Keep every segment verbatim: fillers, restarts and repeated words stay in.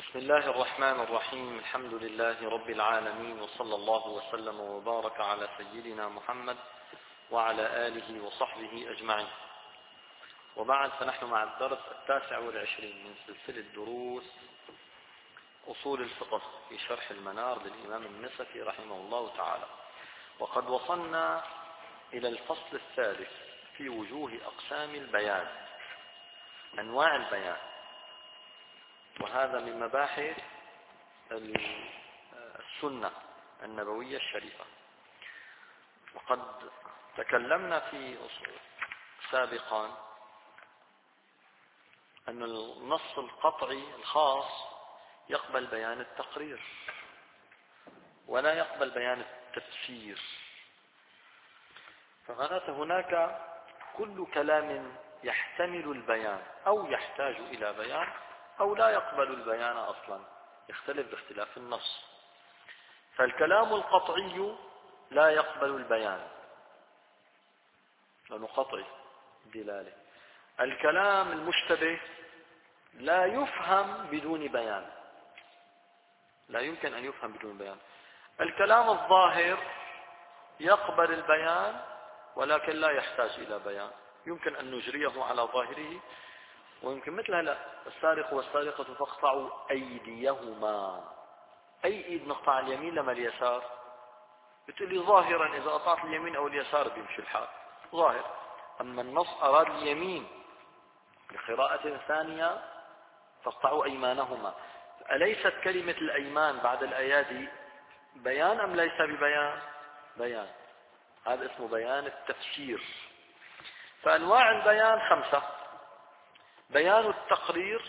بسم الله الرحمن الرحيم. الحمد لله رب العالمين، وصلى الله وسلم وبارك على سيدنا محمد وعلى آله وصحبه أجمعين. وبعد، فنحن مع الدرس التاسع والعشرين من سلسلة دروس أصول الفقه في شرح المنار للإمام النسفي رحمه الله تعالى، وقد وصلنا إلى الفصل الثالث في وجوه أقسام البيان، أنواع البيان، وهذا من مباحث السنة النبوية الشريفة. وقد تكلمنا في سابقا أن النص القطعي الخاص يقبل بيان التقرير ولا يقبل بيان التفسير، فمعناته هناك كل كلام يحتمل البيان أو يحتاج إلى بيان أو لا يقبل البيان أصلا، يختلف باختلاف النص. فالكلام القطعي لا يقبل البيان لأنه قطعي دلالة. الكلام المشتبه لا يفهم بدون بيان، لا يمكن أن يفهم بدون بيان. الكلام الظاهر يقبل البيان ولكن لا يحتاج إلى بيان، يمكن أن نجريه على ظاهره، ويمكن مثل هلا السارق والسارقة فاقطعوا أيديهما. أي إيد نقطع، اليمين لما اليسار؟ بتقول لي ظاهرا إذا قطعت اليمين أو اليسار بيمشي الحال ظاهر. أما النص أراد اليمين بقراءة ثانية فاقطعوا أيمانهما. أليست كلمة الأيمان بعد الأيادي بيان أم ليس ببيان؟ بيان. هذا اسمه بيان التفسير. فأنواع البيان خمسة: بيان التقرير،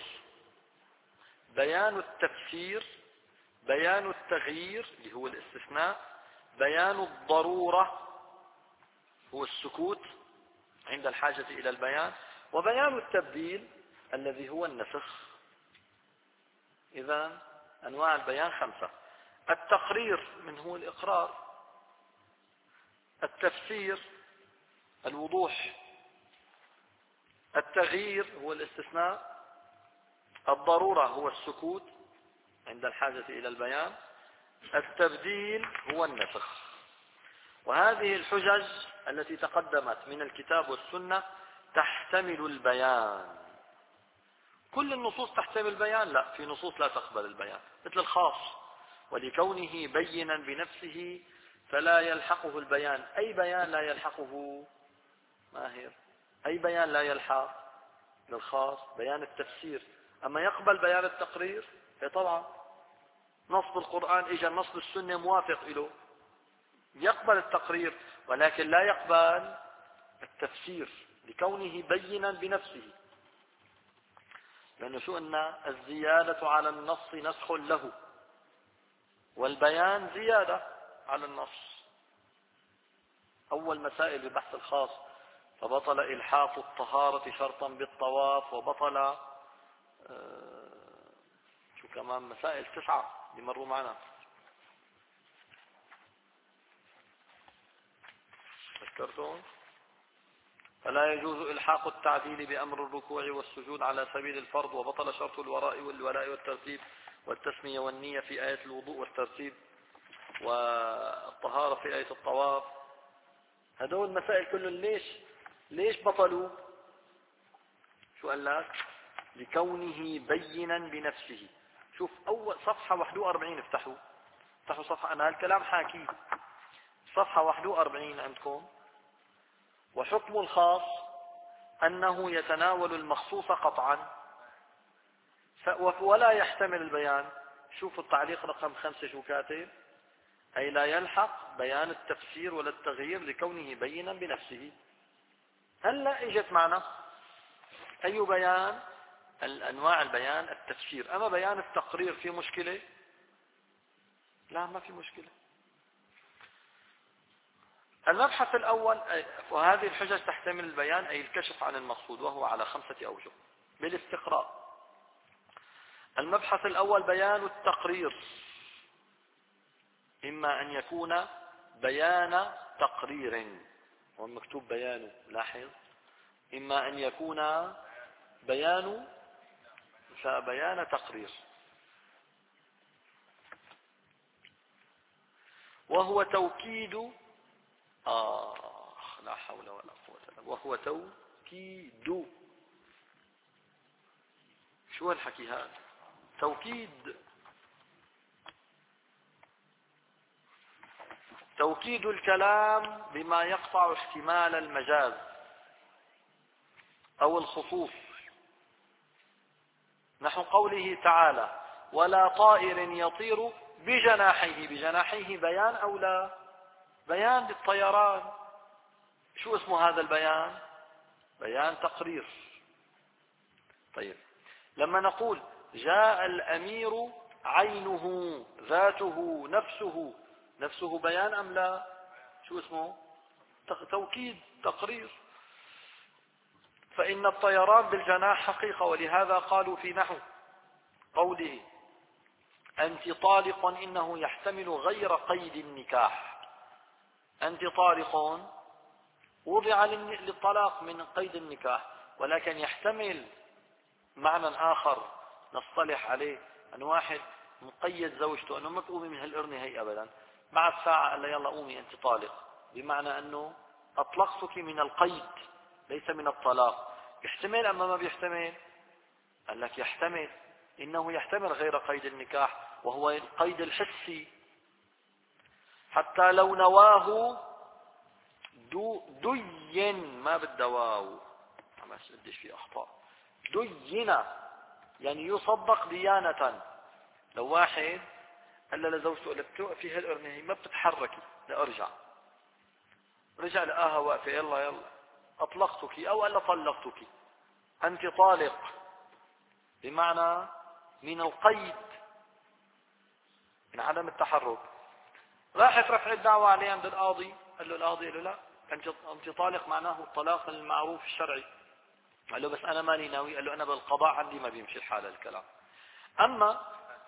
بيان التفسير، بيان التغيير اللي هو الاستثناء، بيان الضرورة هو السكوت عند الحاجة إلى البيان، وبيان التبديل الذي هو النسخ. إذن أنواع البيان خمسة: التقرير من هو الإقرار، التفسير الوضوح، التغيير هو الاستثناء، الضرورة هو السكوت عند الحاجة إلى البيان، التبديل هو النسخ. وهذه الحجج التي تقدمت من الكتاب والسنة تحتمل البيان. كل النصوص تحتمل البيان؟ لا، في نصوص لا تقبل البيان، مثل الخاص: ولكونه بينا بنفسه فلا يلحقه البيان. أي بيان لا يلحقه ماهر؟ أي بيان لا يلحق للخاص؟ بيان التفسير. أما يقبل بيان التقرير؟ إيه طبعا، نص القرآن إجا، نص السنة موافق له، يقبل التقرير ولكن لا يقبل التفسير لكونه بينا بنفسه. لأنه شو قلنا؟ الزيادة على النص نسخ له، والبيان زيادة على النص. أول مسائل ببحث الخاص: فبطل إلحاق الطهارة شرطا بالطواف، وبطل آه شو كمان مسائل تسعة يمروا معنا، ذكرتون؟ فلا يجوز إلحاق التعديل بأمر الركوع والسجود على سبيل الفرض، وبطل شرط الوراء والولاء والترتيب والتسمية والنية في آية الوضوء والترتيب والطهارة في آية الطواف. هذول المسائل كلهم ليش ليش بطلوا؟ شو قال لك؟ لكونه بينا بنفسه. شوف أول صفحة واحد وأربعين، افتحوا افتحوا صفحة، أنا هالكلام حاكي، صفحة واحد وأربعين عندكم: وحكم الخاص أنه يتناول المخصوص قطعا ولا يحتمل البيان. شوفوا التعليق رقم خمسة شو كاتب: أي لا يلحق بيان التفسير ولا التغيير لكونه بينا بنفسه. هلا اجت معنا أي بيان؟ الأنواع البيان التفسير. أما بيان التقرير في مشكلة؟ لا، ما في مشكلة. المبحث الأول، وهذه الحجج تحتمل البيان أي الكشف عن المقصود، وهو على خمسة أوجه بالاستقراء. المبحث الأول بيان التقرير، إما أن يكون بيان تقرير، والمكتوب بيان، لاحظ، إما أن يكون بيان فبيان تقرير. وهو توكيد آه لا حول ولا قوة إلا بالله. وهو توكيد. شو الحكي هذا؟ توكيد. توكيد الكلام بما يقطع احتمال المجاز أو الخصوص، نحو قوله تعالى ولا طائر يطير بجناحيه. بجناحيه بيان أو لا؟ بيان للطيران. شو اسمه هذا البيان؟ بيان تقرير. طيب لما نقول جاء الأمير عينه ذاته نفسه، نفسه بيان أم لا؟ شو اسمه؟ توكيد تقرير. فإن الطيران بالجناح حقيقة، ولهذا قالوا في نحو قوله أنت طالق إنه يحتمل غير قيد النكاح. أنت طالق وضع للطلاق من قيد النكاح، ولكن يحتمل معنى آخر نصطلح عليه، أن واحد مقيد زوجته أنه ما تقومي من هالقرنة هي أبدا، بعد ساعة قال لا يلا قومي أنت طالق، بمعنى أنه أطلقتك من القيد ليس من الطلاق. يحتمل أما ما بيحتمل؟ قال لك يحتمل، إنه يحتمل غير قيد النكاح وهو القيد الحسي. حتى لو نواه دو دين، ما بالدواو، ما قديش في أخطاء، دين يعني يصدق ديانة. لو واحد قال لزوجته لك توقفي هالقرنة هي ما بتتحركي لأرجع، رجع لقاها واقفة، يلا يلا أطلقتك، أو قال طلقتك، أنت طالق، بمعنى من القيد، من عدم التحرك. راحت رفع الدعوة عليه عند القاضي، قال له القاضي قال له لا أنت أنت طالق، معناه الطلاق المعروف الشرعي. قال له بس أنا مالي ناوي، قال له أنا بالقضاء عندي ما بيمشي الحال الكلام. أما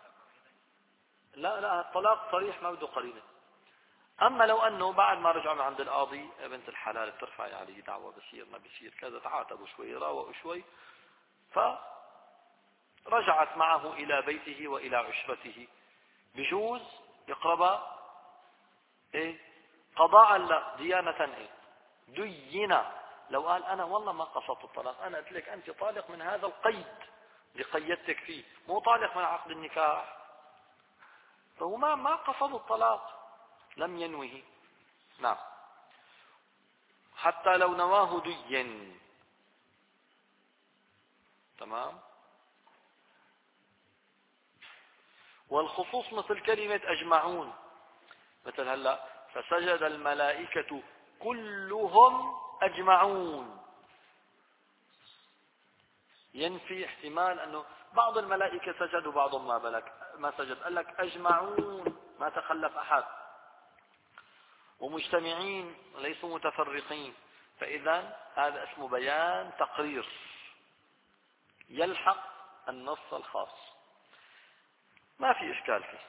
لا لا الطلاق صريح ما بده قرينة. أما لو أنه بعد ما رجعوا من عند القاضي بنت الحلال بترفعي عليه دعوة، بصير ما بصير كذا، تعاتبوا شوي راوقوا شوي، فرجعت معه إلى بيته وإلى عشرته، بجوز يقرب إيه قضاء لا ديانة إيه دينا. لو قال أنا والله ما قصدت الطلاق، أنا قلت لك أنت طالق من هذا القيد اللي قيدتك فيه، مو طالق من عقد النكاح، فهو ما ما قصد الطلاق، لم ينوه. نعم. حتى لو نواه دين. تمام. والخصوص مثل كلمة أجمعون، مثل هلا فسجد الملائكة كلهم أجمعون، ينفي احتمال أنه بعض الملائكة سجد وبعضهم ما بلك ما سجد، قال لك أجمعون ما تخلف أحد، ومجتمعين ليسوا متفرقين. فإذا هذا اسمه بيان تقرير يلحق النص الخاص، ما في إشكال فيه.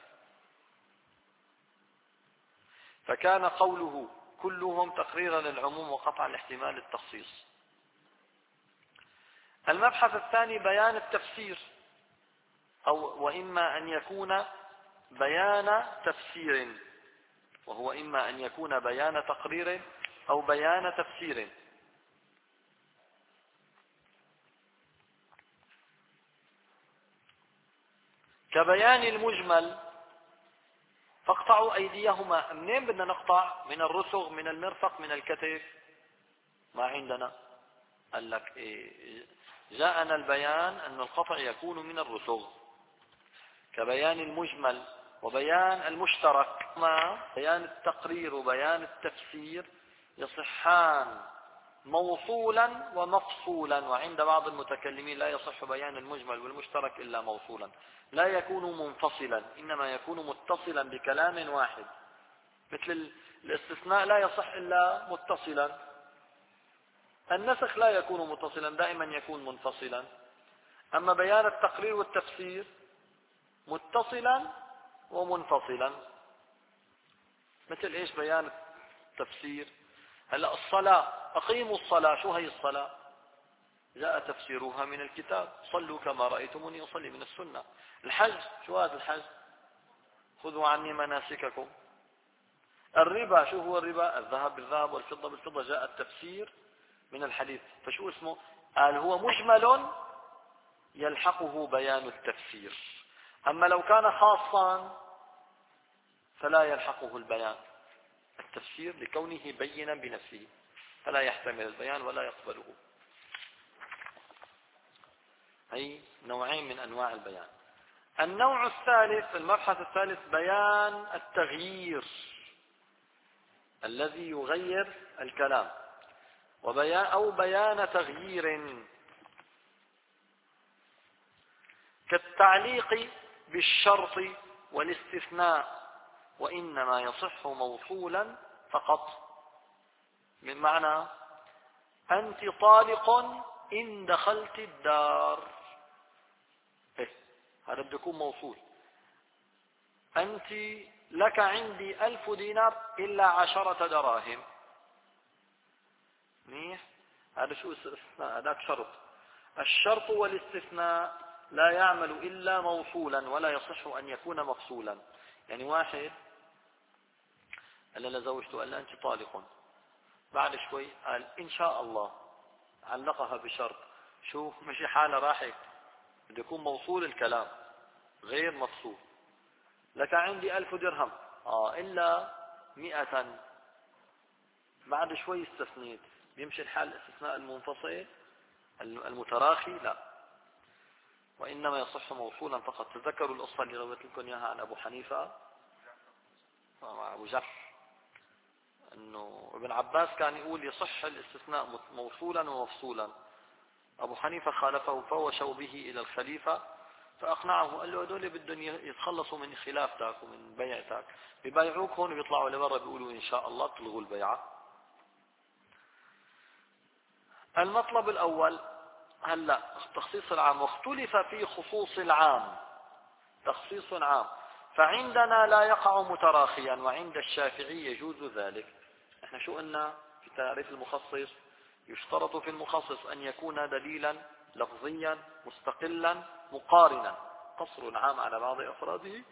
فكان قوله كلهم تقريرا للعموم وقطعا لاحتمال التخصيص. المبحث الثاني بيان التفسير، أو وإما أن يكون بيان تفسير، وهو إما أن يكون بيان تقرير أو بيان تفسير. كبيان المجمل فاقطعوا أيديهما. منين بدنا نقطع؟ من الرسغ، من المرفق، من الكتف؟ ما عندنا. قال لك إيه؟ جاءنا البيان أن القطع يكون من الرسغ. كبيان المجمل وبيان المشترك، ما بيان التقرير وبيان التفسير يصحان موصولا ومفصولا، وعند بعض المتكلمين لا يصح بيان المجمل والمشترك إلا موصولا، لا يكون منفصلا، إنما يكون متصلا بكلام واحد. مثل الاستثناء لا يصح إلا متصلا، النسخ لا يكون متصلا، دائما يكون منفصلا. أما بيان التقرير والتفسير متصلا ومنفصلا. مثل ايش بيان التفسير؟ هلا الصلاة، أقيموا الصلاة، شو هي الصلاة؟ جاء تفسيرها من الكتاب، صلوا كما رأيتموني أصلي، من السنة. الحج، شو هذا الحج؟ خذوا عني مناسككم. الربا شو هو الربا؟ الذهب بالذهب والفضة بالفضة، جاء التفسير من الحديث. فشو اسمه؟ قال هو مجمل يلحقه بيان التفسير. أما لو كان خاصا فلا يلحقه البيان التفسير لكونه بينا بنفسه، فلا يحتمل البيان ولا يقبله. أي نوعين من أنواع البيان. النوع الثالث، المبحث الثالث، بيان التغيير الذي يغير الكلام، وبيان أو بيان تغيير، كالتعليق بالشرط والاستثناء، وإنما يصح موصولا فقط. من معنى أنت طالق إن دخلت الدار، إيه؟ هذا بده يكون موصول. أنت لك عندي ألف دينار إلا عشرة دراهم، منيح؟ هذا شو استثناء؟ هذاك شرط. الشرط والاستثناء لا يعمل إلا موصولا، ولا يصح أن يكون مفصولا. يعني واحد قال لزوجته، قال أنت طالق، بعد شوي قال إن شاء الله، علقها بشرط. شوف مشي حالة راحت، بده يكون موصول الكلام غير مفصول. لك عندي ألف درهم آه إلا مئة، بعد شوي استثنيت. بيمشي الحال الاستثناء المنفصل المتراخي؟ لا، وإنما يصح موصولا فقط. تذكروا القصة اللي رويت لكم إياها عن أبو حنيفة أبو جعفر، أنه ابن عباس كان يقول يصح الاستثناء موصولا ومفصولا. أبو حنيفة خالفه، فوشوا به إلى الخليفة فأقنعه، قال له هذول بدهم يتخلصوا من خلافتك ومن بيعتك، بيبايعوك هون وبيطلعوا لبرا بيقولوا إن شاء الله تلغوا البيعة. المطلب الأول هلا تخصيص العام، واختلف في خصوص العام. تخصيص عام، فعندنا لا يقع متراخيا، وعند الشافعي يجوز ذلك. احنا شو قلنا في تعريف المخصص؟ يشترط في المخصص أن يكون دليلا لفظيا مستقلا مقارنا. قصر العام على بعض أفراده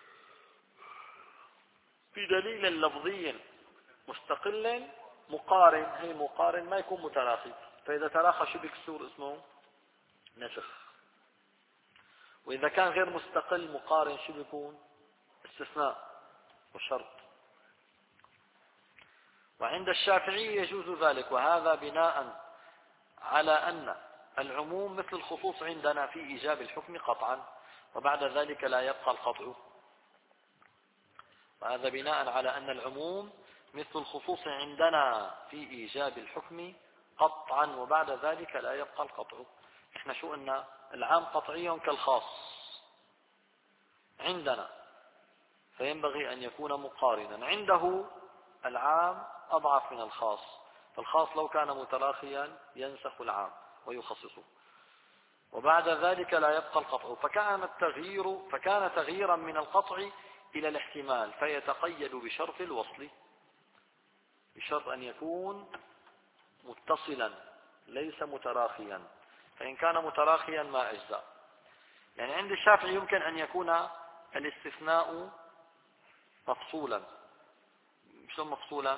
في دليل لفظي مستقل مقارن. هي مقارن ما يكون متراخي، فإذا تراخى شو بيكسور اسمه نسخ. وإذا كان غير مستقل مقارن شو بيكون؟ استثناء وشرط. وعند الشافعي يجوز ذلك، وهذا بناء على أن العموم مثل الخصوص عندنا في إيجاب الحكم قطعا، وبعد ذلك لا يبقى القطع. وهذا بناء على أن العموم مثل الخصوص عندنا في إيجاب الحكم قطعا، وبعد ذلك لا يبقى القطع. احنا شو قلنا؟ العام قطعي كالخاص عندنا، فينبغي أن يكون مقارنا. عنده العام أضعف من الخاص، فالخاص لو كان متراخيا ينسخ العام ويخصصه، وبعد ذلك لا يبقى القطع. فكان التغيير فكان تغييرا من القطع إلى الاحتمال، فيتقيد بشرط الوصل، بشرط أن يكون متصلا ليس متراخيا، فإن كان متراخيا ما أجزاء. يعني عند الشافعي يمكن أن يكون الاستثناء مفصولا. شو مفصولا؟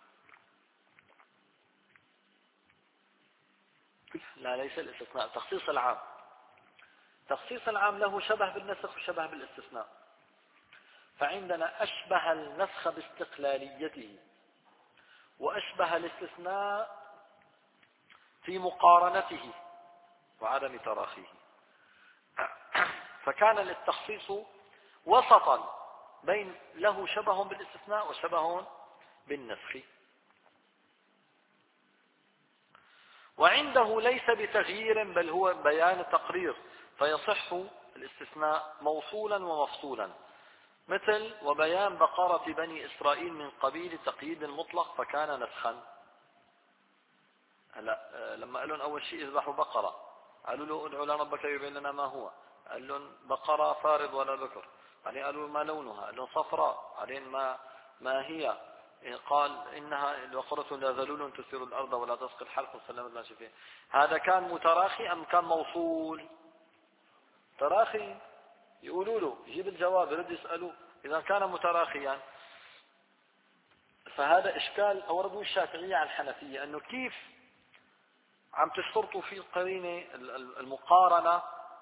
لا، ليس الاستثناء، تخصيص العام. تخصيص العام له شبه بالنسخ وشبه بالاستثناء. فعندنا أشبه النسخ باستقلاليته، وأشبه الاستثناء في مقارنته وعدم تراخيه. فكان للتخصيص وسطا بين له شبه بالاستثناء وشبه بالنسخ. وعنده ليس بتغيير بل هو بيان تقرير، فيصح الاستثناء موصولا ومفصولا، مثل وبيان بقرة بني إسرائيل من قبيل تقييد المطلق فكان نسخا. هلا لما قال لهم أول شيء اذبحوا بقرة، قالوا له ادعوا لربك يبين لنا ما هو، قال لهم بقرة فارض ولا بكر. بعدين قالوا ما لونها، قال لهم صفراء. بعدين ما ما هي، قال إنها بقرة لا ذلول تثير الأرض ولا تسقي الحرث وسلمت ما شفيه. هذا كان متراخي أم كان موصول؟ تراخي. يقولوا له يجيب الجواب، يرد يسألوا إذا كان متراخيا فهذا إشكال أورده الشافعية على الحنفية، أنه كيف عم تشترطوا في القرينة المقارنة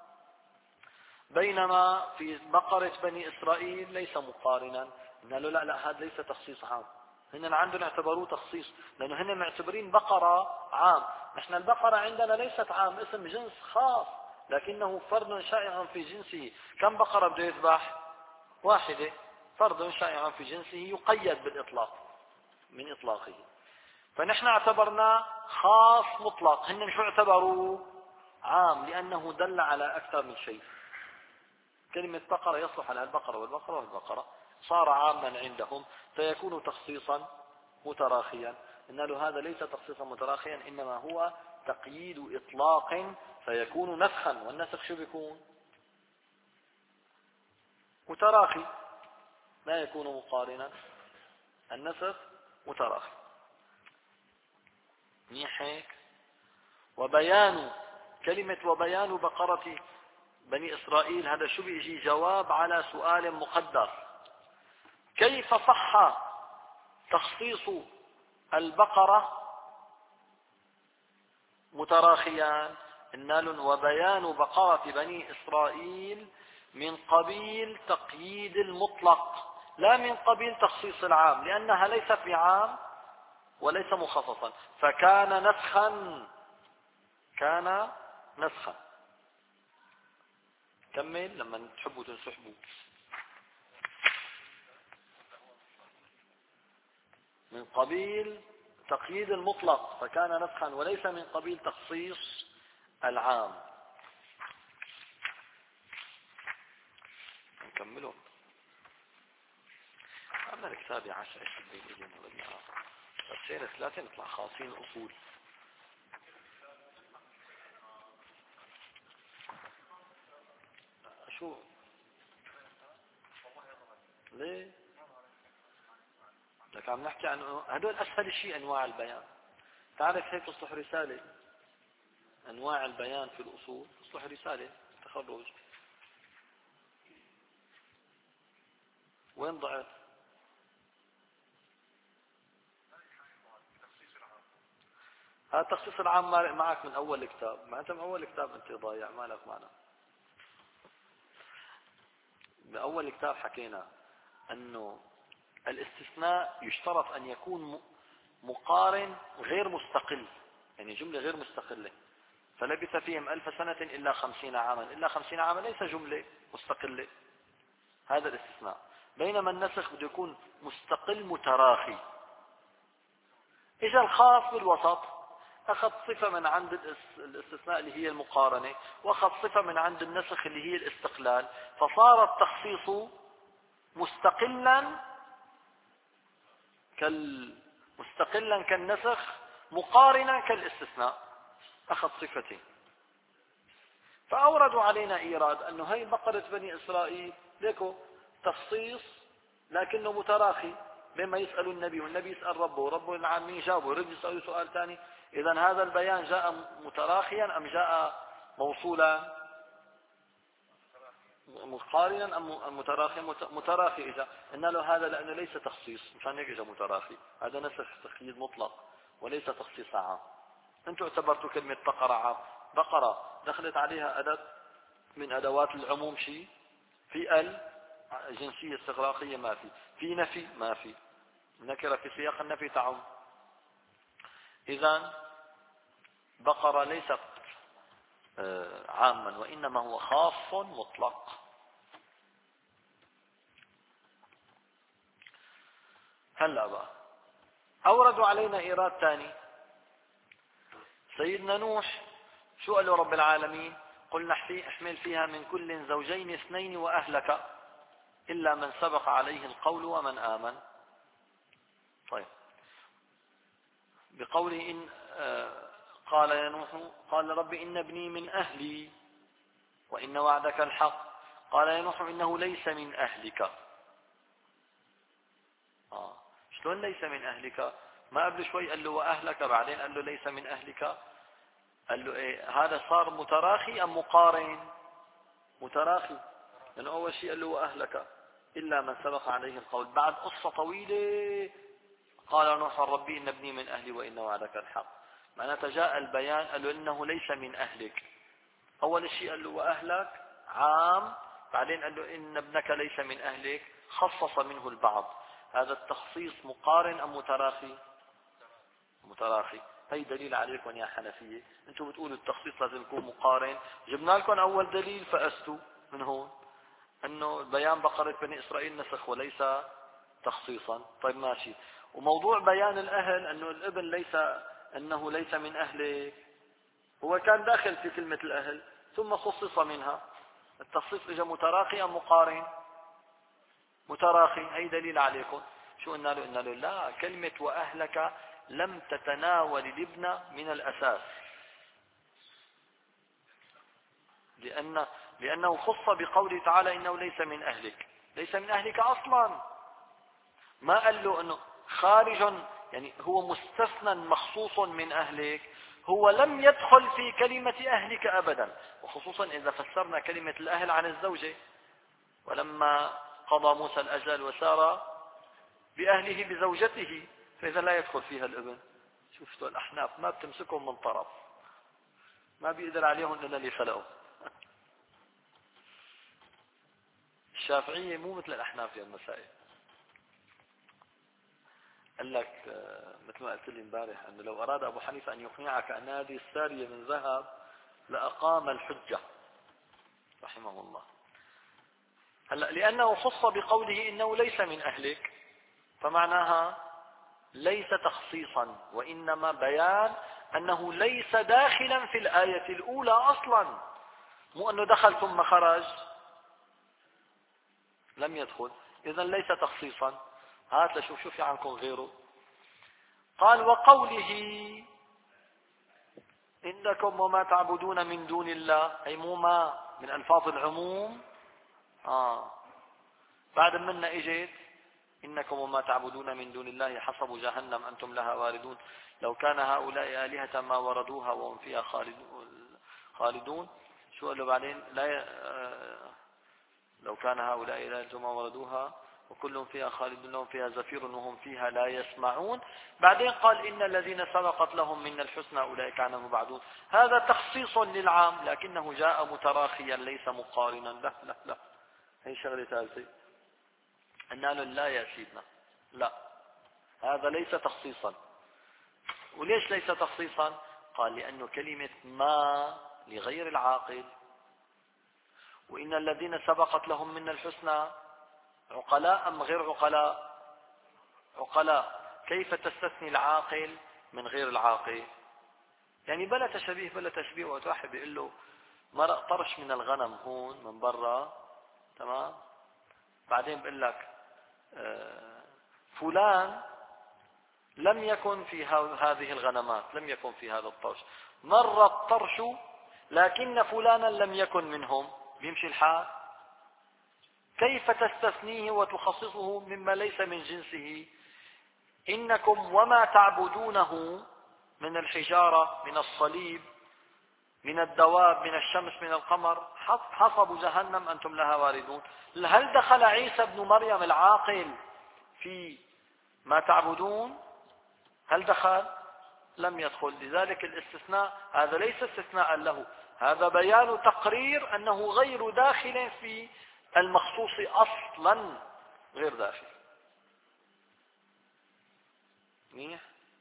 بينما في بقرة بني إسرائيل ليس مقارنا. قالوا لا لا هذا ليس تخصيص عام، هن عندهم اعتبروه تخصيص لأنه هن معتبرين بقرة عام. نحن البقرة عندنا ليست عام، اسم جنس خاص لكنه فرد شائع في جنسه. كم بقرة بده يذبح؟ واحدة، فرد شائع في جنسه يقيد بالإطلاق من إطلاقه، فنحن اعتبرنا خاص مطلق، هن شو اعتبروا؟ عام، لأنه دل على أكثر من شيء. كلمة بقرة يصلح على البقرة والبقرة والبقرة، صار عاما عندهم فيكون تخصيصا متراخيا. إن له هذا ليس تخصيصا متراخيا، إنما هو تقييد إطلاق فيكون نسخا، والنسخ شو بيكون؟ متراخي، لا يكون مقارنا، النسخ متراخي. منيح هيك. وبيان كلمة وبيان بقرة بني إسرائيل، هذا شو بيجي؟ جواب على سؤال مقدر: كيف صح تخصيص البقرة متراخيا؟ إن لن وبيان بقرة بني إسرائيل من قبيل تقييد المطلق لا من قبيل تخصيص العام، لأنها ليست بعام وليس مخصصا، فكان نسخا، كان نسخا. كمل لما تحبوا تنسحبوا. من قبيل تقييد المطلق فكان نسخا وليس من قبيل تخصيص العام. نكمله. عمنا الكتاب يا عشرة بين ايدينا بدنا درسين ثلاثة نطلع خاصين اصول. شو ليه؟ لك عم نحكي عن هدول اسهل شيء انواع البيان. تعرف هيك تصلح رسالة انواع البيان في الاصول، تصلح رسالة تخرج. وين ضعت؟ هذا تخصيص العام معك من اول الكتاب، ما انت من اول الكتاب انت ضايع، مالك معنا. بأول الكتاب حكينا أنه الاستثناء يشترط أن يكون مقارن غير مستقل، يعني جملة غير مستقلة. فلبث فيهم ألف سنة إلا خمسين عاما، إلا خمسين عاما ليس جملة مستقلة، هذا الاستثناء. بينما النسخ بده يكون مستقل متراخي. إجا الخاص بالوسط، أخذ صفة من عند الاستثناء اللي هي المقارنة، وأخذ صفة من عند النسخ اللي هي الاستقلال، فصار التخصيص مستقلا كال مستقلا كالنسخ، مقارنا كالاستثناء، أخذ صفتين. فأوردوا علينا إيراد أنه هي بقرة بني إسرائيل ليكو تخصيص لكنه متراخي، بما يسأل النبي والنبي يسأل ربه وربه العالمين جاوبه، يرد يسأله سؤال ثاني. إذن هذا البيان جاء متراخيا أم جاء موصولا؟ مقارنا أم متراخي؟ متراخي. إذا إن له هذا لأنه ليس تخصيص، مشان هيك إجا متراخي، هذا نسخ تقييد مطلق وليس تخصيص عام. أنتم اعتبرتوا كلمة بقرة عام، بقرة دخلت عليها أداة من أدوات العموم شيء، في ال جنسية استغراقية ما في، في نفي ما في، نكرة في سياق النفي تعم. إذن بقرة ليست عاما وإنما هو خاص مطلق. هلا بقى أوردوا علينا إيراد ثاني. سيدنا نوح شو قال له رب العالمين؟ قلنا احمل فيها من كل زوجين اثنين وأهلك إلا من سبق عليه القول ومن آمن. طيب، بقوله إن قال يا نوح قال رب إن ابني من أهلي وإن وعدك الحق. قال يا نوح إنه ليس من أهلك. آه. شلون ليس من أهلك؟ ما قبل شوي قال له وأهلك، بعدين قال له ليس من أهلك. قال له إيه هذا؟ صار متراخي أم مقارن؟ متراخي، لأنه أول شيء قال له وأهلك إلا من سبق عليه القول، بعد قصة طويلة قال نوح ربي إن ابني من أهلي وإن وعدك الحق. معناتها جاء البيان قال له إنه ليس من أهلك. أول شيء قال له وأهلك عام، بعدين قال له إن ابنك ليس من أهلك، خصص منه البعض. هذا التخصيص مقارن أم متراخي؟ متراخي. هي دليل عليكم يا حنفية، انتم بتقولوا التخصيص لازم يكون مقارن، جبنا لكم أول دليل فأستوا من هون أنه بيان بقرة بني إسرائيل نسخ وليس تخصيصا. طيب ماشي. وموضوع بيان الأهل أنه الابن ليس أنه ليس من أهله، هو كان داخل في كلمة الأهل ثم خصص منها. التخصيص إجا متراخي أم مقارن؟ متراخي. أي دليل عليكم؟ شو قلنا له؟ قلنا له لا، كلمة وأهلك لم تتناول الابن من الأساس، لأن لأنه خص بقوله تعالى إنه ليس من أهلك. ليس من أهلك أصلا، ما قال له أنه خارج، يعني هو مستثنى مخصوص من أهلك، هو لم يدخل في كلمة أهلك أبدا. وخصوصا إذا فسرنا كلمة الأهل عن الزوجة، ولما قضى موسى الأجل وسار بأهله بزوجته، فإذا لا يدخل فيها الابن. شفتوا الأحناف ما بتمسكهم من طرف، ما بيقدر عليهم إلا اللي خلقوا. الشافعية مو مثل الأحناف في المسائل. قال لك مثل ما قلت لي امبارح أنه لو أراد أبو حنيفة أن يقنعك أن هذه السارية من ذهب لأقام الحجة رحمه الله. هلا لأنه خص بقوله إنه ليس من أهلك، فمعناها ليس تخصيصا وإنما بيان أنه ليس داخلا في الآية الأولى أصلا، مو أنه دخل ثم خرج، لم يدخل. إذن ليس تخصيصا. هات لشوف شو في عنكم غيره. قال وقوله إنكم وما تعبدون من دون الله، أي مو ما من ألفاظ العموم. آه بعد منا إجيت إنكم وما تعبدون من دون الله حصب جهنم أنتم لها واردون لو كان هؤلاء آلهة ما وردوها وهم فيها خالدون. شو قالوا بعدين؟ لا ي... لو كان هؤلاء آلهة ما وردوها وكل فيها خالدون لهم فيها زفير وهم فيها لا يسمعون. بعدين قال إن الذين سبقت لهم من الحسنى أولئك عنهم مبعدون. هذا تخصيص للعام لكنه جاء متراخيا ليس مقارنا. لا لا لا، هي شغلة ثالثة. قلنا له لا يا سيدنا، لا، هذا ليس تخصيصا. وليش ليس تخصيصا؟ قال لأنه كلمة ما لغير العاقل، وإن الذين سبقت لهم من الحسنى عقلاء أم غير عقلاء؟ عقلاء. كيف تستثني العاقل من غير العاقل؟ يعني بلا تشبيه بلا تشبيه. وتواحد بيقول له مرق طرش من الغنم هون من برا، تمام، بعدين بقول لك فلان لم يكن في هذه الغنمات، لم يكن في هذا الطرش، مر الطرش لكن فلانا لم يكن منهم، بيمشي الحال؟ كيف تستثنيه وتخصصه مما ليس من جنسه؟ إنكم وما تعبدونه من الحجارة من الصليب من الدواب من الشمس من القمر حصب جهنم أنتم لها واردون. هل دخل عيسى ابن مريم العاقل في ما تعبدون؟ هل دخل؟ لم يدخل. لذلك الاستثناء هذا ليس استثناء له، هذا بيان تقرير أنه غير داخل في المخصوص أصلا، غير داخل. منيح.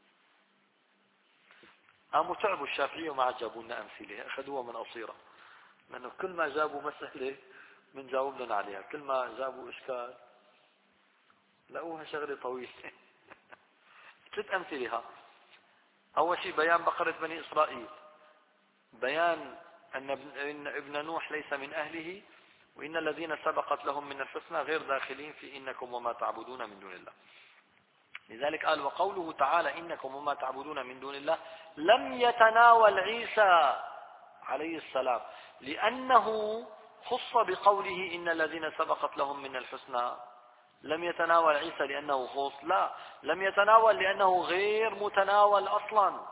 قاموا تعبوا الشافعية وما جابوا لنا أمثلة، أخذوها من قصيرة، لأنه كل ما جابوا مسألة من جاوب لنا عليها، كل ما جابوا إشكال لقوها شغلة طويلة. ثلاث أمثلة. أول شيء بيان بقرة بني إسرائيل، بيان أن ابن نوح ليس من أهله، وإن الذين سبقت لهم من الحسنى غير داخلين في إنكم وما تعبدون من دون الله. لذلك قال وقوله تعالى إنكم وما تعبدون من دون الله لم يتناول عيسى عليه السلام، لأنه خص بقوله إن الذين سبقت لهم من الحسنى. لم يتناول عيسى لأنه خص، لا، لم يتناول لأنه غير متناول أصلا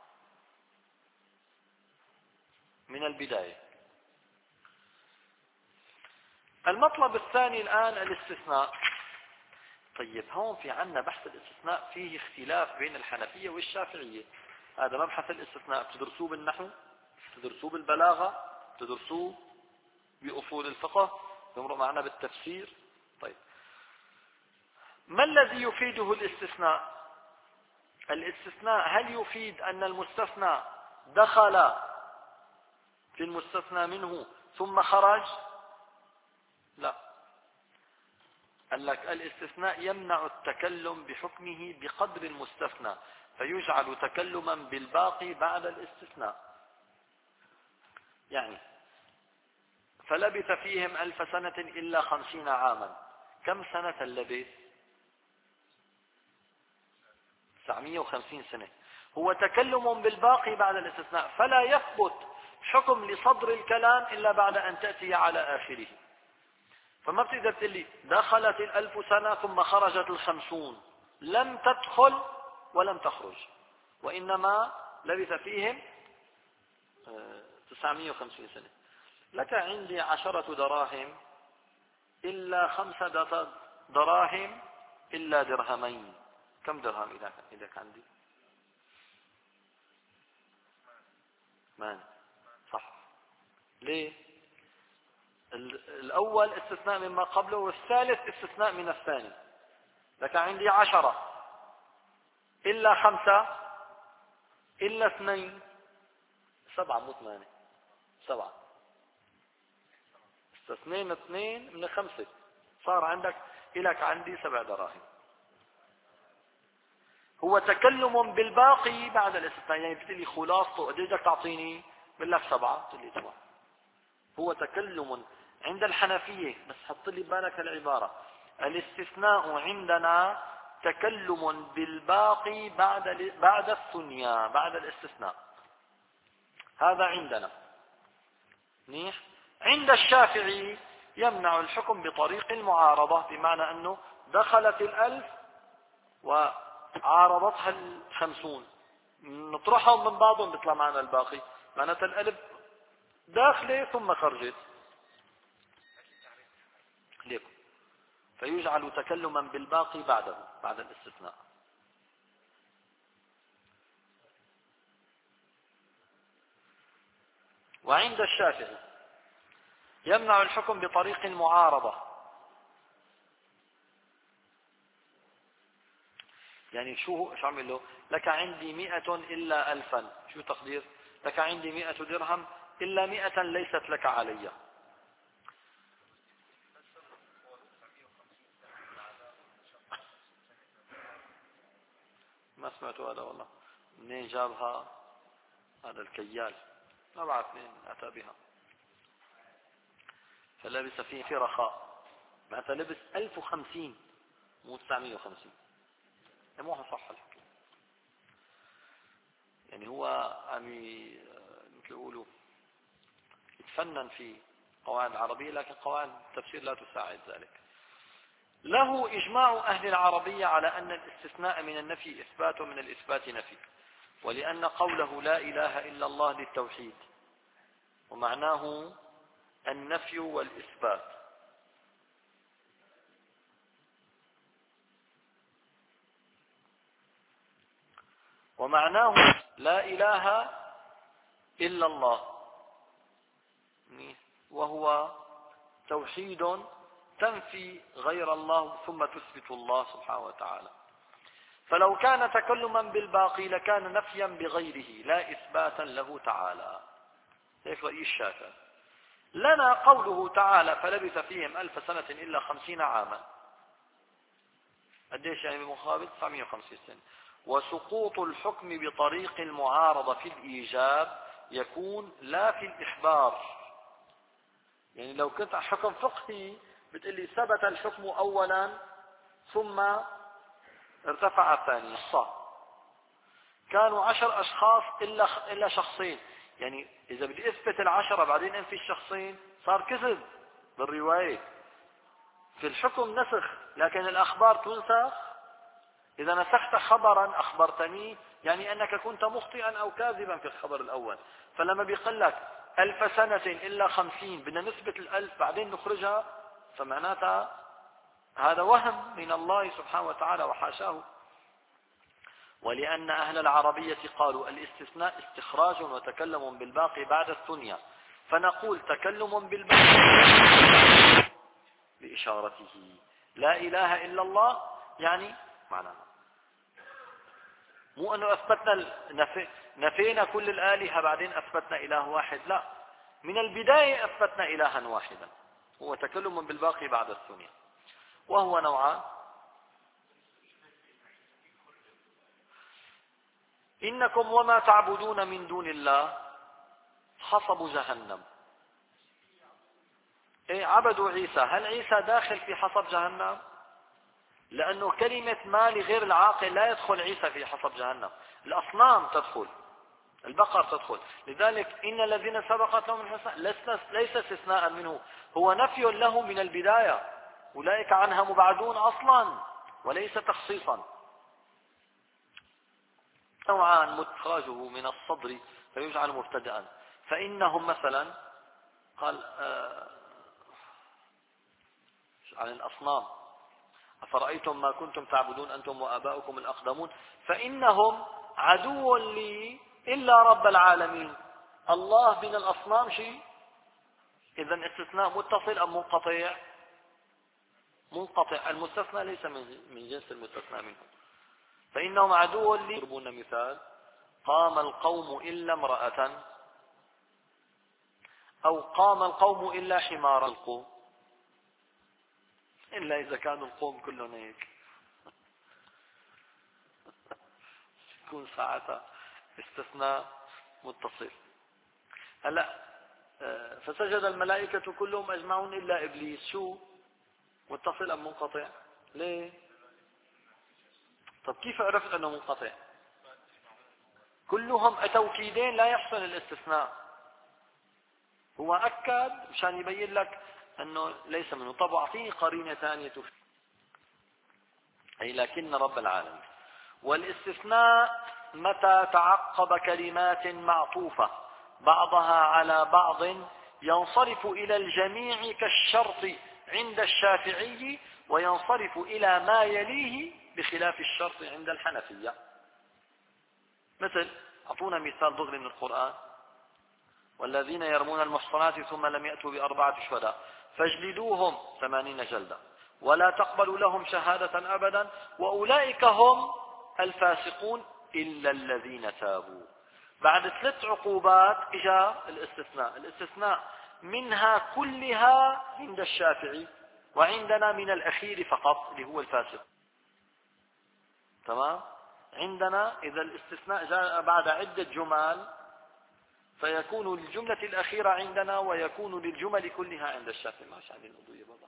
من البداية. المطلب الثاني الآن الاستثناء. طيب هون في عنا بحث الاستثناء فيه اختلاف بين الحنفية والشافعية. هذا مبحث الاستثناء بتدرسوه بالنحو، بتدرسوه بالبلاغة، بتدرسوه بأصول الفقه، يمرق معنا بالتفسير. طيب ما الذي يفيده الاستثناء؟ الاستثناء هل يفيد أن المستثنى دخل في المستثنى منه ثم خرج؟ لا. قال لك الاستثناء يمنع التكلم بحكمه بقدر المستثنى، فيجعل تكلما بالباقي بعد الاستثناء. يعني فلبث فيهم ألف سنة إلا خمسين عاما، كم سنة اللبث؟ تسعمائة وخمسين سنة. هو تكلم بالباقي بعد الاستثناء، فلا يثبت حكم لصدر الكلام إلا بعد أن تأتي على آخره. فما بتقدر تقول لي دخلت الألف سنة ثم خرجت الخمسون، لم تدخل ولم تخرج، وإنما لبث فيهم تسعمائة وخمسين سنة. لك عندي عشرة دراهم إلا خمسة دراهم إلا درهمين، كم درهم إذا إذا كان عندي؟ مان صح. ليه؟ الأول استثناء مما قبله، والثالث استثناء من الثاني. لك عندي عشرة إلا خمسة إلا اثنين، سبعة مو ثمانية، سبعة. استثنين اثنين من خمسة، صار عندك إلك عندي سبع دراهم. هو تكلم بالباقي بعد الاستثناء. يعني بتقول لي خلاصته قد ايش بدك تعطيني؟ بقول لك سبعة، بتقول لي تمام. هو تكلم عند الحنفية، بس حط لي بالك العبارة، الاستثناء عندنا تكلم بالباقي بعد بعد الثنيا، بعد الاستثناء. هذا عندنا منيح. عند الشافعي يمنع الحكم بطريق المعارضة، بمعنى أنه دخلت الألف وعارضتها الخمسون، نطرحهم من بعضهم بيطلع معنا الباقي، معناتها الألف داخلة ثم خرجت ليكم، فيجعل تكلما بالباقي بعده بعد الاستثناء. وعند الشافعي يمنع الحكم بطريق المعارضة. يعني شو شو عمل له؟ لك عندي مئة إلا ألفا، شو تقدير؟ لك عندي مئة درهم إلا مئة ليست لك علي. ما سمعت هذا والله، منين جابها هذا الكيال؟ ما بعرف منين أتى بها. فلبس فيه في رخاء، معناتها لبس ألف وخمسين مو تسعمائة وخمسين. مو صح الحكي. يعني هو عم مثل يقولوا يتفنن في قواعد العربية، لكن قواعد التفسير لا تساعد ذلك. له إجماع أهل العربية على أن الاستثناء من النفي إثبات ومن الإثبات نفي، ولأن قوله لا إله إلا الله للتوحيد، ومعناه النفي والإثبات. ومعناه لا إله إلا الله، وهو توحيد تنفي غير الله ثم تثبت الله سبحانه وتعالى. فلو كان تكلما بالباقي لكان نفيا بغيره لا إثباتا له تعالى. هيك رأي الشافعي. لنا قوله تعالى فلبث فيهم ألف سنة إلا خمسين عاما، قديش يعني بمقابل تسعمائة وخمسين سنة. وسقوط الحكم بطريق المعارضة في الإيجاب يكون لا في الإخبار. يعني لو كنت حكم فقهي بتقلي ثبت الحكم أولا ثم ارتفع ثانيا، صح. كانوا عشر أشخاص إلا إلا شخصين، يعني إذا بدي أثبت العشرة بعدين أنفي الشخصين صار كذب بالرواية. في الحكم نسخ، لكن الأخبار تنسخ. إذا نسخت خبرا أخبرتني يعني أنك كنت مخطئا أو كاذبا في الخبر الأول. فلما بيقول لك ألف سنة إلا خمسين بدنا نثبت الألف بعدين نخرجها، فمعناتها هذا وهم من الله سبحانه وتعالى وحاشاه. ولأن أهل العربية قالوا الاستثناء استخراج وتكلم بالباقي بعد الثنيا، فنقول تكلم بالباقي بإشارته لا إله إلا الله، يعني معناها مو أنه أثبتنا نفي نفينا كل الآلهة بعدين أثبتنا إله واحد، لا، من البداية أثبتنا إلها واحدا، هو تكلم بالباقي بعد الثنيا. وهو نوعان: إنكم وما تعبدون من دون الله حصب جهنم. إيه، عبدوا عيسى، هل عيسى داخل في حصب جهنم؟ لأنه كلمة ما لغير العاقل لا يدخل عيسى في حصب جهنم، الأصنام تدخل، البقر تدخل. لذلك إن الذين سبقت لهم الحسنى ليس استثناء منه، هو نفي له من البداية، أولئك عنها مبعدون أصلا وليس تخصيصا. نوعان: مخرجه من الصدر فيجعل مبتدأ، فإنهم مثلا قال آه عن الأصنام: أفرأيتم ما كنتم تعبدون أنتم وآباؤكم الأقدمون فإنهم عدو لي إلا رب العالمين. الله من الأصنام شيء، إذن استثناء متصل أم منقطع؟ منقطع، المستثنى ليس من جنس المستثنى منه. فإنهم عدو لي. يضربون مثال: قام القوم إلا امرأة، أو قام القوم إلا حمار القوم، إلا إذا كانوا القوم كلهم هيك يكون ساعتها استثناء متصل. هلا فسجد الملائكة كلهم أجمعون إلا إبليس، شو متصل أم منقطع؟ ليه؟ طب كيف عرفت أنه منقطع؟ كلهم توكيدين لا يحصل الاستثناء، هو أكد مشان يبين لك أنه ليس منه. طب أعطيني قرينة ثانية تفيد، أي لكن رب العالمين. والاستثناء متى تعقب كلمات معطوفة بعضها على بعض ينصرف إلى الجميع كالشرط عند الشافعي، وينصرف إلى ما يليه بخلاف الشرط عند الحنفية. مثل، أعطونا مثال ضغري من القرآن: والذين يرمون المحصنات ثم لم يأتوا بأربعة شهداء فاجلدوهم ثمانين جلدة ولا تقبلوا لهم شهادة أبدا وأولئك هم الفاسقون إلا الذين تابوا. بعد ثلاث عقوبات إجا الاستثناء، الاستثناء منها كلها عند الشافعي، وعندنا من الأخير فقط اللي هو الفاسق. تمام؟ عندنا إذا الاستثناء جاء بعد عدة جمل فيكون للجملة الأخيرة عندنا ويكون للجمل كلها عند الشافعي. ماش عندي الأضوية بابا.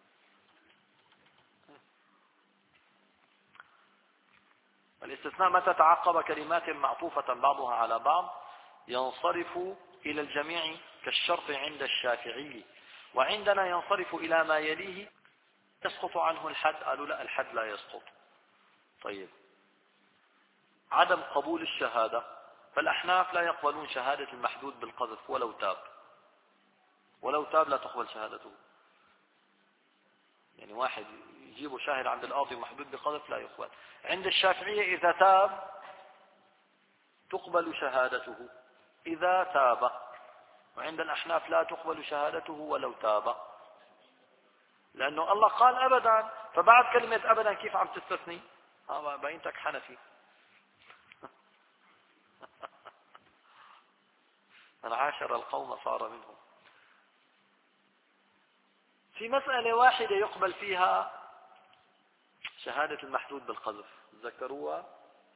الاستثناء متى تعقب كلمات معطوفة بعضها على بعض ينصرف إلى الجميع كالشرط عند الشافعي، وعندنا ينصرف إلى ما يليه يسقط عنه الحد. قالوا لا، الحد لا يسقط. طيب، عدم قبول الشهادة، فالأحناف لا يقبلون شهادة المحدود بالقذف ولو تاب، ولو تاب لا تقبل شهادته. يعني واحد يجيبه شاهد عند القاضي محدود بقذف لا يقبل. عند الشافعية إذا تاب تقبل شهادته إذا تاب، وعند الأحناف لا تقبل شهادته ولو تاب، لأنه الله قال أبدا، فبعد كلمة أبدا كيف عم تستثني؟ ها بينتك حنفي. من عاشر القوم صار منهم. في مسألة واحدة يقبل فيها شهادة المحدود بالقذف، تذكروها؟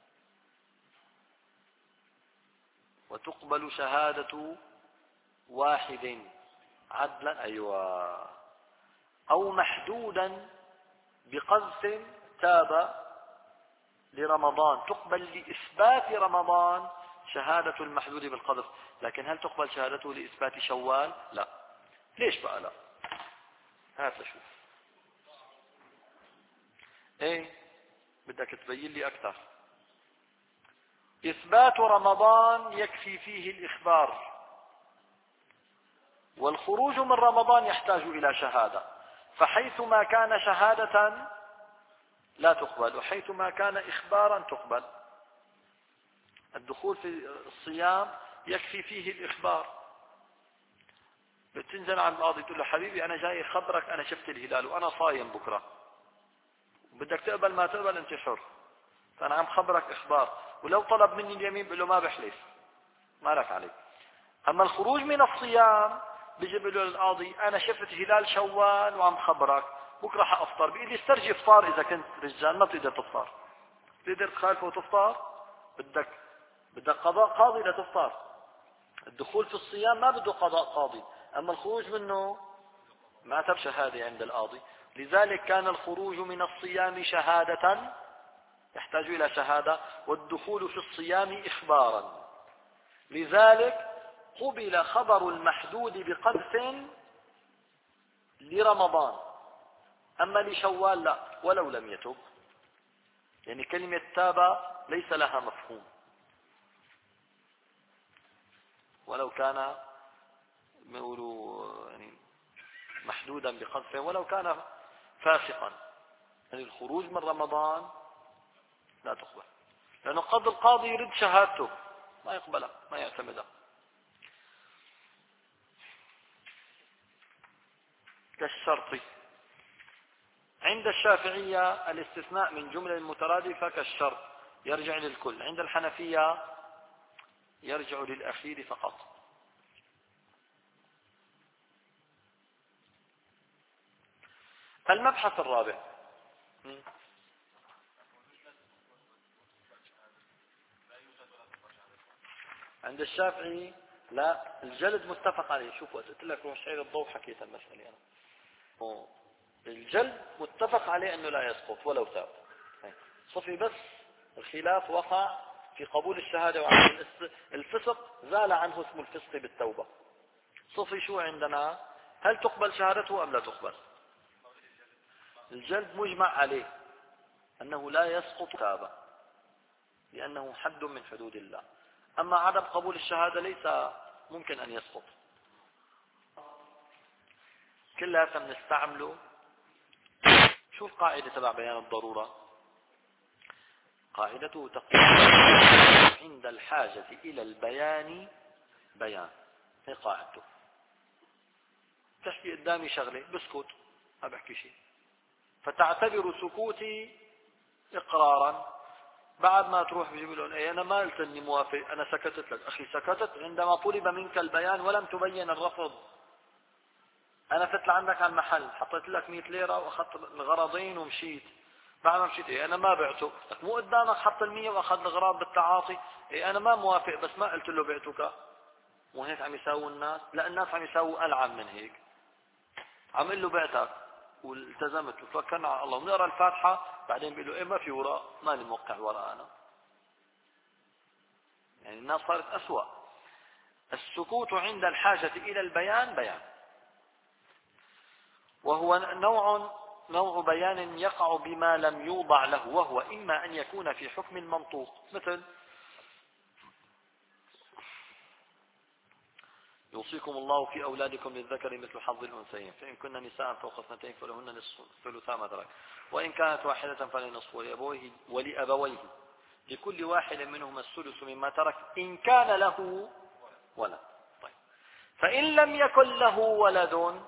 وتقبل شهادة واحد عدلا، أيوة، أو محدودا بقذف تاب لرمضان، تقبل لإثبات رمضان شهادة المحدود بالقذف، لكن هل تقبل شهادته لإثبات شوال؟ لا. ليش بقى لا؟ هات لشوف. ايه بدك تبين لي أكثر. إثبات رمضان يكفي فيه الإخبار، والخروج من رمضان يحتاج إلى شهادة، فحيثما كان شهادة لا تقبل، وحيثما كان إخبارا تقبل. الدخول في الصيام يكفي فيه الإخبار. بتنزل عن القاضي تقول له حبيبي أنا جاي خبرك أنا شفت الهلال وأنا صايم بكرة، بدك تقبل ما تقبل أنت حر، فأنا عم خبرك إخبار. ولو طلب مني اليمين بقول له ما بحلف، ما لك عليك. أما الخروج من الصيام بيجي بيقول له القاضي أنا شفت هلال شوال وعم خبرك بكرة حأفطر، بيقول لي استرجي افطار. إذا كنت رجال ما بتقدر تفطر، تقدر تخالفه وتفطر، بدك بدك قضاء قاضي لتفطر. الدخول في الصيام ما بده قضاء قاضي، أما الخروج منه ما تب شهادة عند القاضي. لذلك كان الخروج من الصيام شهادة، يحتاج إلى شهادة، والدخول في الصيام إخبارا. لذلك قبل خبر المحدود بقذف لرمضان، أما لشوال لا، ولو لم يتب. يعني كلمة تاب ليس لها مفهوم، ولو كان يقولوا يعني محدودا بقذف، ولو كان فاسقا. يعني الخروج من رمضان لا تقبل، لأنه قد القاضي يريد شهادته ما يقبلها، ما يعتمدها. كالشرط عند الشافعية الاستثناء من جملة المترادفة كالشرط يرجع للكل، عند الحنفية يرجع للأخير فقط. المبحث الرابع، عند الشافعي لا، الجلد متفق عليه. شوفوا قلت لك روح شعير الضوء حكيت المسألة أنا. الجلد متفق عليه أنه لا يسقط ولو تاب. صفي بس الخلاف وقع في قبول الشهادة وعن الفسق، زال عنه اسم الفسق بالتوبة. صفي شو عندنا؟ هل تقبل شهادته أم لا تقبل؟ الجلد مجمع عليه أنه لا يسقط تابة لأنه حد من حدود الله. أما عدم قبول الشهادة ليس ممكن أن يسقط. كلها بنستعمله. شو القاعدة تبع بيان الضرورة؟ قاعدته تقول عند الحاجة إلى البيان بيان. هي قاعدته. تحكي قدامي شغلة بسكت ما بحكي شيء، فتعتبر سكوتي إقرارا. بعد ما تروح بيجيب لهم ايه انا ما قلت اني موافق، انا سكتت لك. اخي سكتت عندما طلب منك البيان ولم تبين الرفض. انا فتت لعندك على المحل حطيت لك مئة ليرة واخذت الغرضين ومشيت. بعد ما مشيت ايه انا ما بعته لك، مو قدامك حط المية واخذ الغراض بالتعاطي. ايه انا ما موافق بس ما قلت له بعتك. وهيك عم يساووا الناس. لا، الناس عم يساووا ألعن من هيك. عم قل له بعتك والتزمت وتوكلنا على الله ونقرا الفاتحة، بعدين بيقول له ايه ما في وراء، ماني موقع وراء انا. يعني الناس صارت أسوأ. السكوت عند الحاجة إلى البيان بيان، وهو نوع نوع بيان يقع بما لم يوضع له، وهو إما أن يكون في حكم المنطوق، مثل يوصيكم الله في أولادكم للذكر مثل حظ الأنثيين، فإن كن نساء فوق اثنتين فلهن نصف ثلثا ما ترك، وإن كانت واحدة فلنصف ولأبويه ولأبويه لكل واحد منهما الثلث مما ترك إن كان له ولد. طيب، فإن لم يكن له ولد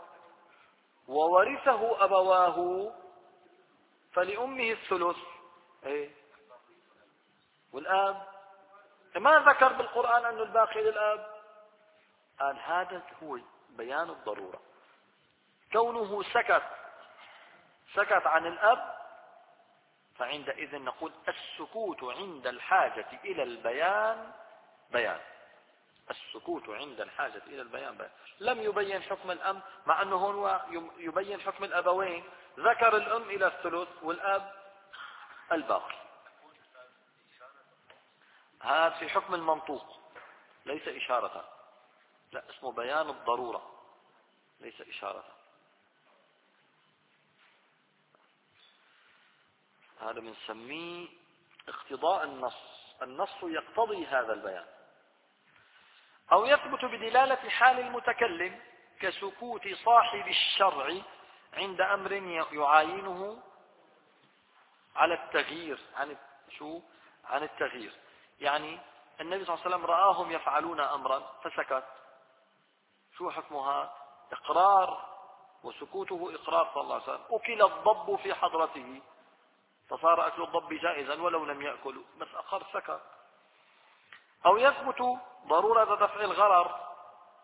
وورثه أبواه فلأمه الثلث. إيه؟ والآب ما ذكر بالقرآن أن الباقي للآب. قال هذا هو بيان الضرورة. كونه سكت سكت عن الأب، فعندئذ نقول السكوت عند الحاجة إلى البيان بيان. السكوت عند الحاجة إلى البيان بيان. لم يبين حكم الأم، مع أنه هو يبين حكم الأبوين. ذكر الأم إلى الثلث والأب الباقي. هذا في حكم المنطوق ليس إشارة، لا، اسمه بيان الضرورة ليس إشارة. هذا بنسميه اقتضاء النص. النص يقتضي هذا البيان. أو يثبت بدلالة حال المتكلم كسكوت صاحب الشرع عند أمر يعاينه على التغيير، عن شو؟ عن التغيير. يعني النبي صلى الله عليه وسلم رآهم يفعلون أمرا فسكت، شو حكمها؟ إقرار، وسكوته إقرار صلى الله عليه وسلم. أكل الضب في حضرته فصار أكل الضب جائزا ولو لم يأكل، بس أقر سكت. أو يثبت ضرورة دفع الغرر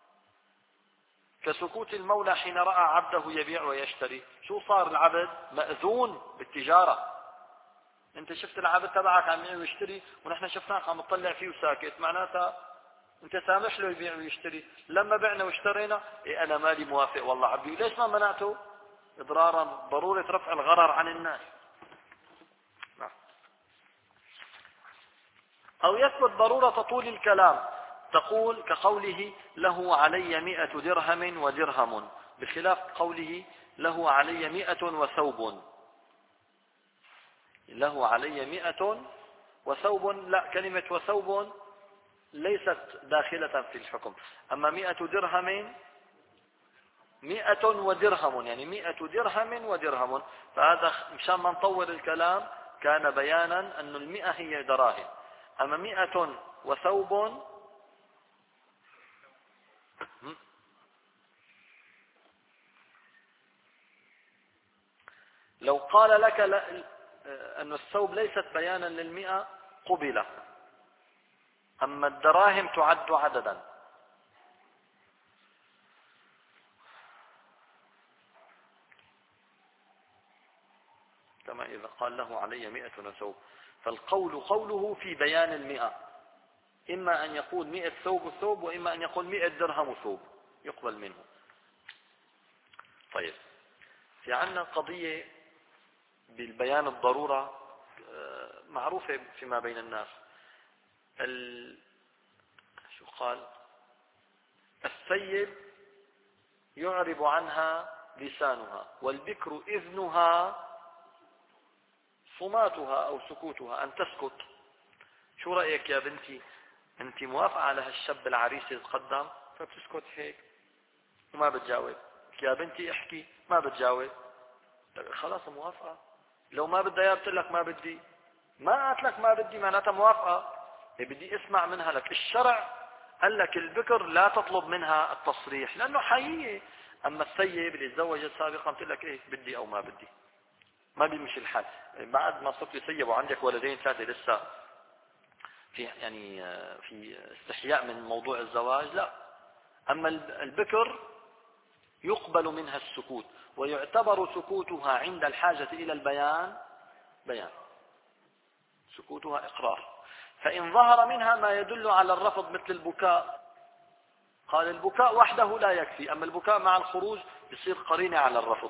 كسكوت المولى حين رأى عبده يبيع ويشتري. شو صار؟ العبد مأذون بالتجارة، انت شفت العبد تبعك عم يبيع ويشتري ونحن شفناك عم تطلع فيه وساكت، معناتها انت سامح له يبيع ويشتري. لما بعنا واشترينا، إيه انا مالي موافق والله عبدي، ليش ما منعته؟ اضرارا، ضرورة رفع الغرر عن الناس. نعم. او يثبت ضرورة طول الكلام، تقول كقوله له علي مئة درهم ودرهم، بخلاف قوله له علي مئة وثوب. له علي مئة وثوب، لا، كلمة وثوب ليست داخلة في الحكم. أما مئة درهم، مئة ودرهم، يعني مئة درهم ودرهم، فهذا مشان ما نطور الكلام كان بيانا أن المئة هي دراهم. أما مئة وثوب، لو قال لك أن الثوب ليست بيانا للمئة قبل، أما الدراهم تعد عددا. كما إذا قال له علي مئة ثوب، فالقول قوله في بيان المئة، إما أن يقول مئة ثوب ثوب، وإما أن يقول مئة درهم ثوب، يقبل منه. طيب، في عنا قضية بالبيان الضرورة معروفة فيما بين الناس. ال... شو قال؟ الثيب يعرب عنها لسانها، والبكر إذنها صماتها أو سكوتها، أن تسكت. شو رأيك يا بنتي؟ أنت موافقة على هالشاب العريس يتقدم؟ فبتسكت هيك وما بتجاوب. يا بنتي احكي، ما بتجاوب. خلاص موافقة. لو ما بدها قلت لك ما بدي، ما قلت لك ما بدي معناتها موافقة. بدي اسمع منها لك. الشرع قال لك البكر لا تطلب منها التصريح لأنه حقيقي. أما الثيب اللي تزوجت سابقا بتقول لك إيه بدي أو ما بدي، ما بيمشي الحال. بعد ما صرت يسيب وعندك ولدين ثلاثة لسه في يعني في استحياء من موضوع الزواج، لا. أما البكر يقبل منها السكوت، ويعتبر سكوتها عند الحاجة إلى البيان بيان، سكوتها إقرار. فإن ظهر منها ما يدل على الرفض مثل البكاء، قال البكاء وحده لا يكفي، أما البكاء مع الخروج يصير قرينة على الرفض.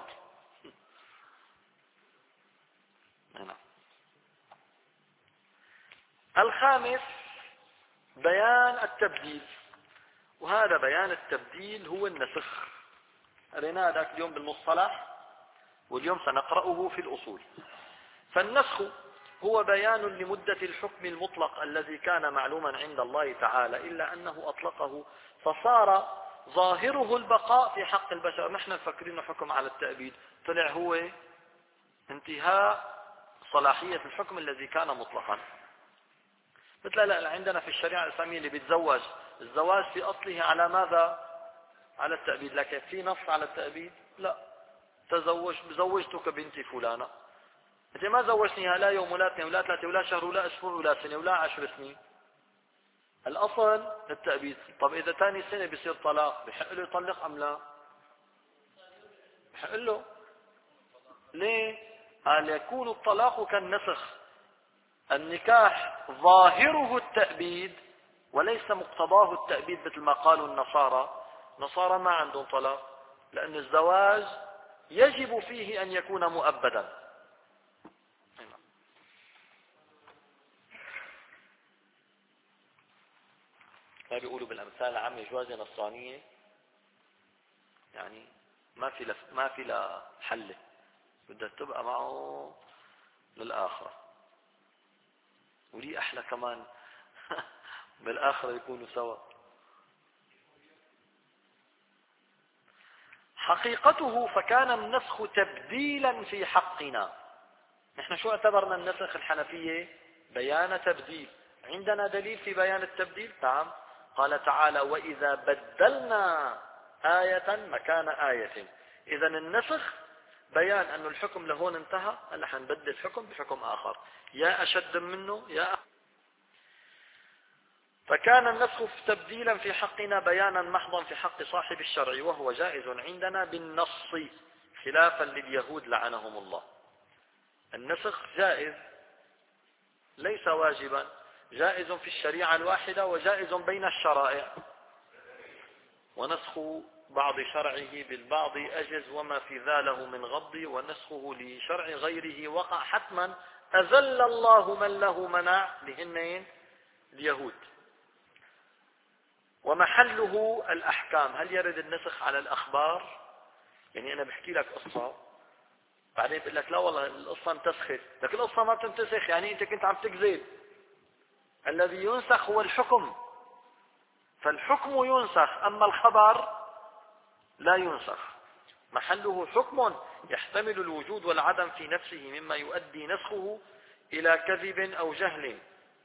الخامس بيان التبديل، وهذا بيان التبديل هو النسخ. قريناه ذاك اليوم بالمصطلح، واليوم سنقرأه في الأصول. فالنسخ هو بيان لمدة الحكم المطلق الذي كان معلوما عند الله تعالى، إلا أنه أطلقه فصار ظاهره البقاء في حق البشر. نحن فكرين حكم على التأبيد، طلع هو انتهاء صلاحية الحكم الذي كان مطلقا. مثل لا عندنا في الشريعة الإسلامية اللي بيتزوج، الزواج في أصله على ماذا؟ على التأبيد. لكن في نص على التأبيد؟ لا. تزوج زوجتك بنتي فلانة، انت ما زوجتنيها لا يوم ولا اثنين ولا ثلاثة ولا شهر ولا أسبوع ولا سنة ولا عشر سنين. الأصل التأبيد. طب إذا ثاني سنة بيصير طلاق، بحق له يطلق أم لا؟ بحق له. ليه؟ قال يكون الطلاق كالنسخ. النكاح ظاهره التأبيد وليس مقتضاه التأبيد، مثل ما قالوا النصارى. النصارى ما عندهم طلاق لأن الزواج يجب فيه أن يكون مؤبدا. ما بيقولوا بالأمثال العامة جوازة نصرانية يعني ما في لف... ما في لا حل، بدها تبقى معه للآخرة. ولي أحلى كمان بالآخرة يكونوا سوا. حقيقته فكان النسخ تبديلا في حقنا، نحن شو اعتبرنا النسخ الحنفية؟ بيان تبديل. عندنا دليل في بيان التبديل؟ نعم. قال تعالى وإذا بدلنا آية مكان آية. إذا النسخ بيان أن الحكم لهون انتهى، هلا حنبدل الحكم بحكم آخر يا أشد منه يا أخر. فكان النسخ تبديلا في حقنا بيانا محضا في حق صاحب الشرع، وهو جائز عندنا بالنص خلافا لليهود لعنهم الله. النسخ جائز ليس واجبا، جائز في الشريعة الواحدة وجائز بين الشرائع. ونسخ بعض شرعه بالبعض أجز وما في ذا له من غض، ونسخه لشرع غيره وقع حتما أذل الله من له منع لهنين اليهود. ومحله الأحكام. هل يرد النسخ على الأخبار؟ يعني أنا بحكي لك قصة بعدين بقول لك لا والله القصة انتسخت، لكن القصة ما بتنتسخ، يعني أنت كنت عم تكذب. الذي ينسخ هو الحكم، فالحكم ينسخ أما الخبر لا ينسخ. محله حكم يحتمل الوجود والعدم في نفسه مما يؤدي نسخه إلى كذب أو جهل،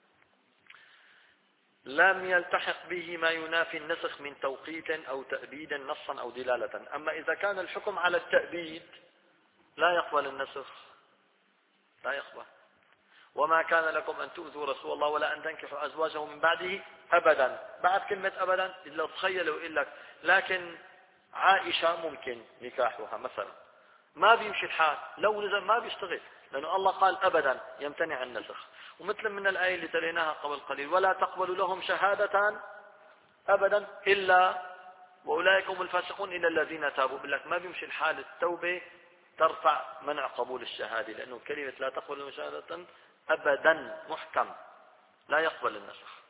لم يلتحق به ما ينافي النسخ من توقيت أو تأبيد نصا أو دلالة. أما إذا كان الحكم على التأبيد لا يقبل النسخ، لا يقبل. وما كان لكم أن تؤذوا رسول الله ولا أن تنكحوا أزواجه من بعده أبدا. بعد كلمة أبدا إلا تخيلوا يقول لك لكن عائشة ممكن نكاحها مثلا، ما بيمشي الحال، لو نزل ما بيشتغل، لأنه الله قال أبدا يمتنع النسخ. ومثل من الآية اللي تليناها قبل قليل ولا تقبل لهم شهادة أبدا إلا وأولئك هم الفاسقون إلا الذين تابوا. بقول لك ما بيمشي الحال، التوبة ترفع منع قبول الشهادة، لأنه كلمة لا تقبل لهم شهادة أبدا محكم لا يقبل النسخ.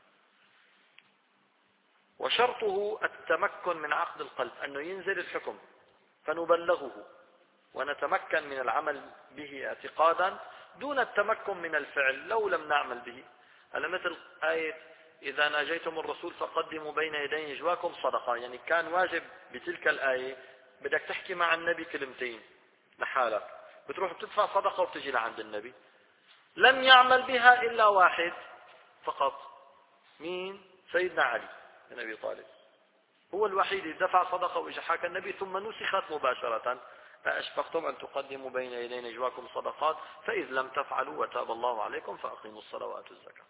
وشرطه التمكن من عقد القلب، أنه ينزل الحكم فنبلغه ونتمكن من العمل به اعتقادا دون التمكن من الفعل لو لم نعمل به. هذا مثل آية إذا ناجيتم الرسول فقدموا بين يدي نجواكم صدقة. يعني كان واجب بتلك الآية بدك تحكي مع النبي كلمتين لحالك، بتروح بتدفع صدقة وبتجي لعند النبي. لم يعمل بها إلا واحد فقط، مين؟ سيدنا علي بن أبي طالب، هو الوحيد اللي دفع صدقة وإجا حكى النبي ثم نسخت مباشرة فأشفقتم أن تقدموا بين يدي نجواكم صدقات فإذ لم تفعلوا وتاب الله عليكم فأقيموا الصلوات والزكاة.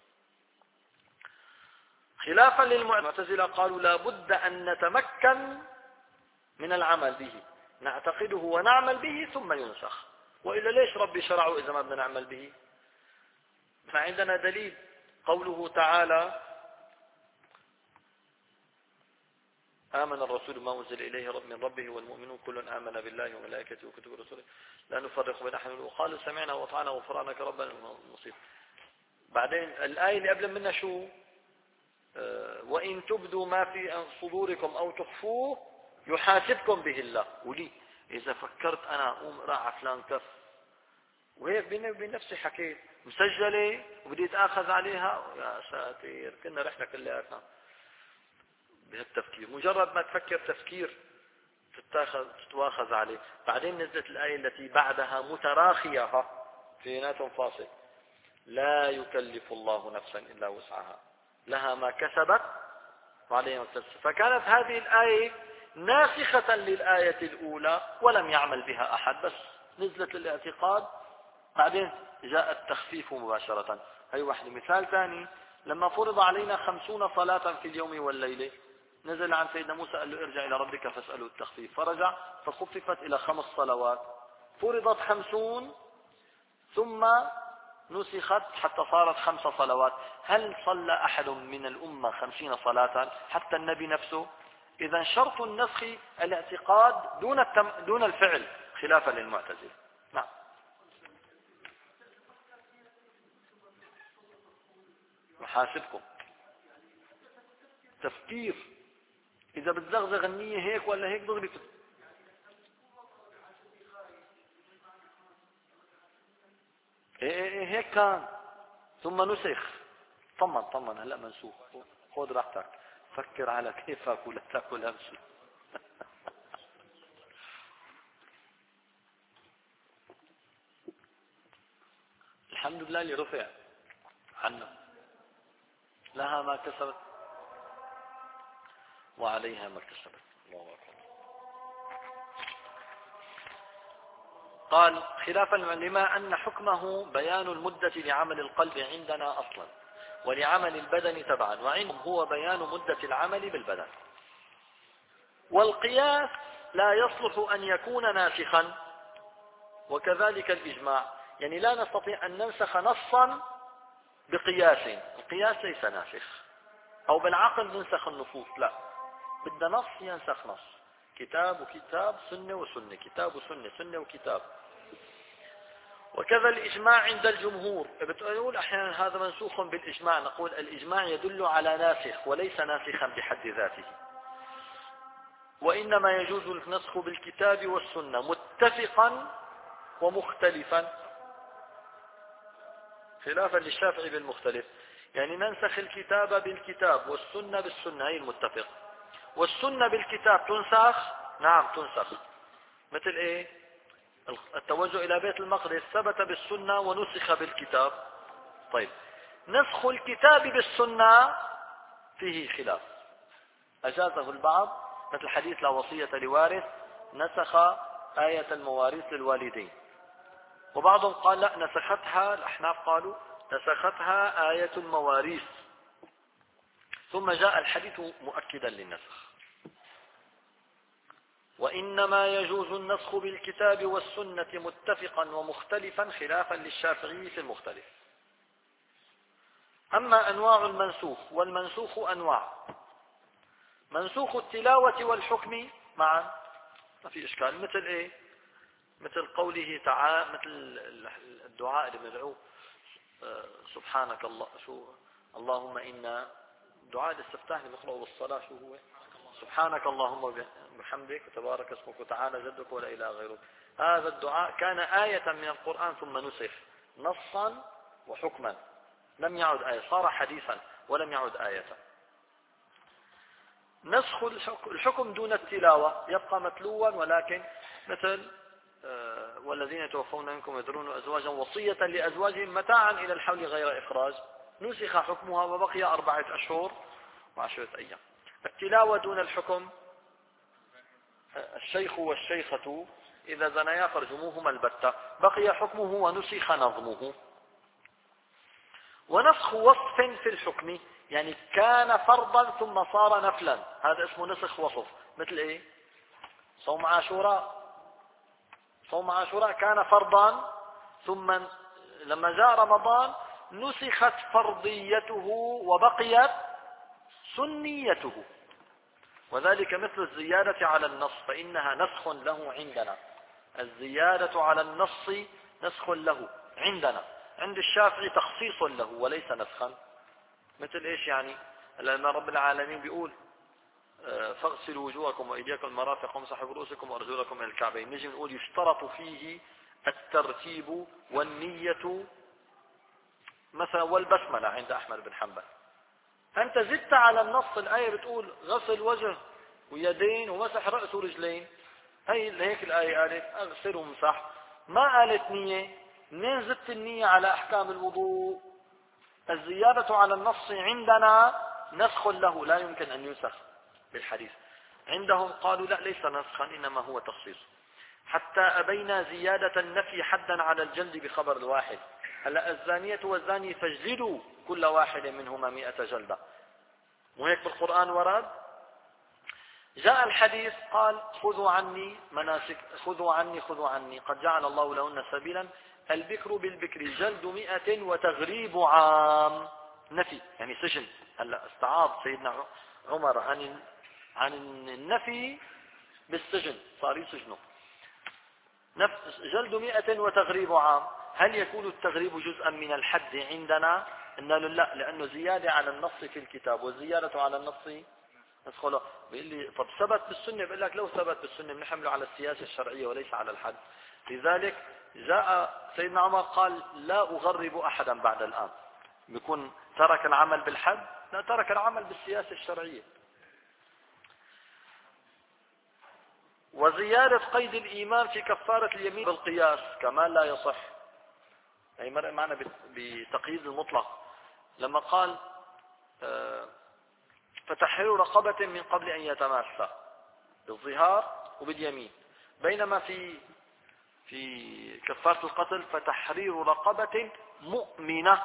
خلافا للمعتزلة قالوا لا بد أن نتمكن من العمل به، نعتقده ونعمل به ثم ينسخ، وإلا ليش ربي شرعه إذا ما بدنا نعمل به؟ فعندنا دليل قوله تعالى آمن الرسول ما أنزل إليه من ربه والمؤمنون كل آمن بالله وملائكته وكتبه ورسله لا نفرق بين أحد وقالوا سمعنا وأطعنا غفرانك ربنا المصير. بعدين الآية اللي قبل منها شو؟ أه وإن تبدوا ما في صدوركم أو تخفوه يحاسبكم به الله. ولي إذا فكرت أنا أقوم راح فلان كف وهيك بيني وبين نفسي حكيت مسجلة وبدي أتآخذ عليها، يا ساتر كنا رحنا كلياتنا بهالتفكير. مجرد ما تفكر تفكير تتاخذ تتواخذ عليه. بعدين نزلت الآية التي بعدها متراخية في نات فاصل لا يكلف الله نفسا إلا وسعها لها ما كسبت وعليها ما اكتسبت. فكانت هذه الآية ناسخة للآية الأولى ولم يعمل بها أحد، بس نزلت للاعتقاد بعدين جاء التخفيف مباشرة. هي واحدة. مثال ثاني لما فرض علينا خمسون صلاة في اليوم والليلة نزل عن سيدنا موسى قال له ارجع إلى ربك فاسأله التخفيف، فرجع فخففت إلى خمس صلوات. فرضت خمسون ثم نسخت حتى صارت خمس صلوات. هل صلى أحد من الأمة خمسين صلاة حتى النبي نفسه؟ إذا شرط النسخ الاعتقاد دون التم... دون الفعل خلافا للمعتزلة. نعم. محاسبكم تفكير إذا بتزغزغ النية هيك ولا هيك دغري. إيه إيه هيك كان ثم نسخ. طمن طمن هلا منسوخ. خذ راحتك فكر على كيف أكل تأكل أمشي. الحمد لله اللي رفع عنه. لها ما كسبت وعليها ما اكتسبت. الله أكبر. قال خلافا لما أن حكمه بيان المدة لعمل القلب عندنا أصلا ولعمل البدن تبعا، وعندهم هو بيان مدة العمل بالبدن. والقياس لا يصلح أن يكون ناسخا، وكذلك الإجماع، يعني لا نستطيع أن ننسخ نصا بقياس، القياس ليس ناسخ، أو بالعقل ننسخ النصوص، لا، بدنا نص ينسخ نص، كتاب وكتاب، سنة وسنة، كتاب وسنة، سنة وكتاب. وكذا الإجماع عند الجمهور، بتقول أحيانا هذا منسوخ بالإجماع، نقول الإجماع يدل على ناسخ وليس ناسخا بحد ذاته، وإنما يجوز النسخ بالكتاب والسنة متفقا ومختلفا، خلافا للشافعي بالمختلف، يعني ننسخ الكتاب بالكتاب والسنة بالسنة، هي المتفق، والسنة بالكتاب تنسخ، نعم تنسخ، مثل ايه؟ التوجه الى بيت المقدس ثبت بالسنة ونسخ بالكتاب. طيب نسخ الكتاب بالسنة فيه خلاف، اجازه البعض، مثل حديث لا وصية لوارث، نسخ آية المواريث للوالدين، وبعضهم قال لا نسختها، الأحناف قالوا نسختها آية المواريث، ثم جاء الحديث مؤكدا للنسخ. وإنما يجوز النسخ بالكتاب والسنة متفقا ومختلفا، خلافا للشافعي في المختلف. أما أنواع المنسوخ، والمنسوخ أنواع، منسوخ التلاوة والحكم معا، ما في إشكال، مثل إيه؟ مثل قوله تعالى، مثل الدعاء اللي بندعوه سبحانك الله، شو اللهم إنا، دعاء الاستفتاح اللي بنقرأه بالصلاة، شو هو؟ سبحانك اللهم وبحمدك وتبارك اسمك وتعالى جدك ولا إله غيرك. هذا الدعاء كان آية من القرآن ثم نسخ نصا وحكما، لم يعد آية، صار حديثا ولم يعد آية. نسخ الحكم دون التلاوة يبقى متلوا، ولكن مثل والذين يتوفون منكم يذرون أزواجا وصية لأزواجهم متاعا إلى الحول غير إخراج، نسخ حكمها وبقي أربعة أشهر وعشرة أيام. التلاوة دون الحكم، الشيخ والشيخة إذا زنيا فرجموهما البتة، بقي حكمه ونسخ نظمه. ونسخ وصف في الحكم، يعني كان فرضا ثم صار نفلا، هذا اسمه نسخ وصف، مثل ايه؟ صوم عاشوراء، صوم عاشوراء كان فرضا، ثم لما جاء رمضان نسخت فرضيته وبقيت سنيته. وذلك مثل الزيادة على النص، فإنها نسخ له عندنا، الزيادة على النص نسخ له عندنا، عند الشافعي تخصيص له وليس نسخا. مثل ايش يعني؟ لما رب العالمين بيقول فاغسلوا وجوهكم وايديكم المرافق وامسحوا برؤوسكم وارجلكم الى الكعبين، نجي نقول يشترط فيه الترتيب والنية مثلا والبسملة عند احمد بن حنبل. انت زدت على النص، الايه بتقول غسل وجه ويدين ومسح رأس ورجلين، هي هيك الايه قالت اغسل وامسح، ما قالت نية. منين زدت النية على احكام الوضوء؟ الزيادة على النص عندنا نسخ له، لا يمكن ان ينسخ بالحديث. عندهم قالوا لا ليس نسخا، انما هو تخصيص. حتى ابينا زيادة النفي حدا على الجلد بخبر الواحد. هلا الزانية والزاني فاجلدوا كل واحد منهما مئة جلدة، وهيك بالقرآن ورد. جاء الحديث قال خذوا عني مناسك، خذوا عني خذوا عني قد جعل الله لهن سبيلا، البكر بالبكر جلد مئة وتغريب عام، نفي يعني سجن. هلا استعاض سيدنا عمر عن عن النفي بالسجن، صار يسجنه. جلد مئة وتغريب عام، هل يكون التغريب جزءا من الحد عندنا؟ قلنا له لا، لأنه زيادة على النص في الكتاب، والزيادة على النص ندخله. بيقول لي طب ثبت بالسنة، بقول لك لو ثبت بالسنة بنحمله على السياسة الشرعية وليس على الحد. لذلك جاء سيدنا عمر قال لا أغرب أحدا بعد الآن، بيكون ترك العمل بالحد، لا ترك العمل بالسياسة الشرعية. وزيادة قيد الإيمان في كفارة اليمين بالقياس كما لا يصح، هي مرة معنا بتقييد المطلق لما قال فتحرير رقبة من قبل أن يتماسى بالظهار وباليمين، بينما في في كفارة القتل فتحرير رقبة مؤمنة.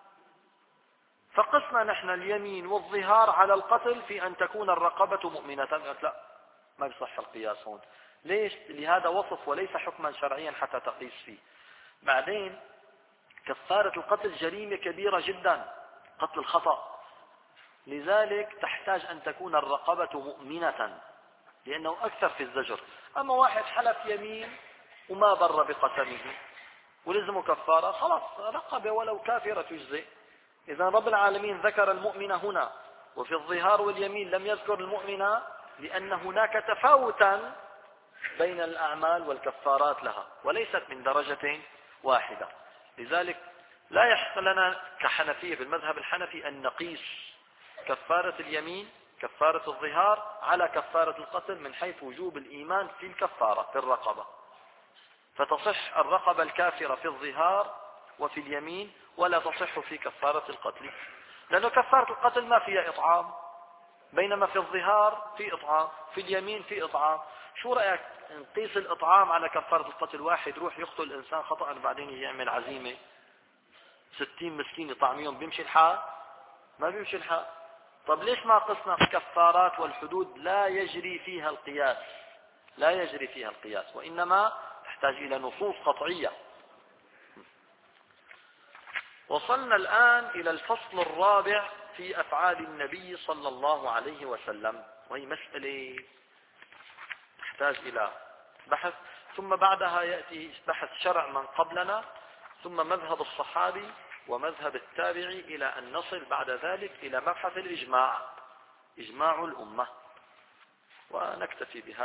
فقسنا نحن اليمين والظهار على القتل في أن تكون الرقبة مؤمنة. لا، ما بيصح القياس هون. ليش؟ لهذا وصف وليس حكما شرعيا حتى تقيس فيه. بعدين كفارة القتل جريمة كبيرة جدا، قتل الخطأ، لذلك تحتاج أن تكون الرقبة مؤمنة لأنه أكثر في الزجر. أما واحد حلف يمين وما بر بقسمه ولزمه كفارة، خلاص رقبة ولو كافرة تجزئ. إذا رب العالمين ذكر المؤمنة هنا وفي الظهار واليمين لم يذكر المؤمنة لأن هناك تفاوتا بين الأعمال والكفارات لها وليست من درجة واحدة. لذلك لا يحق لنا كحنفية بالمذهب الحنفي أن نقيس كفارة اليمين كفارة الظهار على كفارة القتل من حيث وجوب الإيمان في الكفارة في الرقبة، فتصح الرقبة الكافرة في الظهار وفي اليمين ولا تصح في كفارة القتل، لأنه كفارة القتل ما فيها إطعام، بينما في الظهار في إطعام، في اليمين في إطعام. شو رأيك نقيس الإطعام على كفارة القتل؟ واحد يروح يقتل الإنسان خطأ بعدين يعمل عزيمة ستين مسكين يطعميهم، بيمشي الحال؟ ما بيمشي الحال. طب ليش ما قسنا الكفارات والحدود لا يجري فيها القياس، لا يجري فيها القياس وإنما تحتاج إلى نصوص قطعية. وصلنا الآن إلى الفصل الرابع في أفعال النبي صلى الله عليه وسلم، وهي مسألة تحتاج إلى بحث، ثم بعدها يأتي بحث شرع من قبلنا، ثم مذهب الصحابي ومذهب التابعي، إلى أن نصل بعد ذلك إلى مبحث الإجماع، إجماع الأمة، ونكتفي بهذا.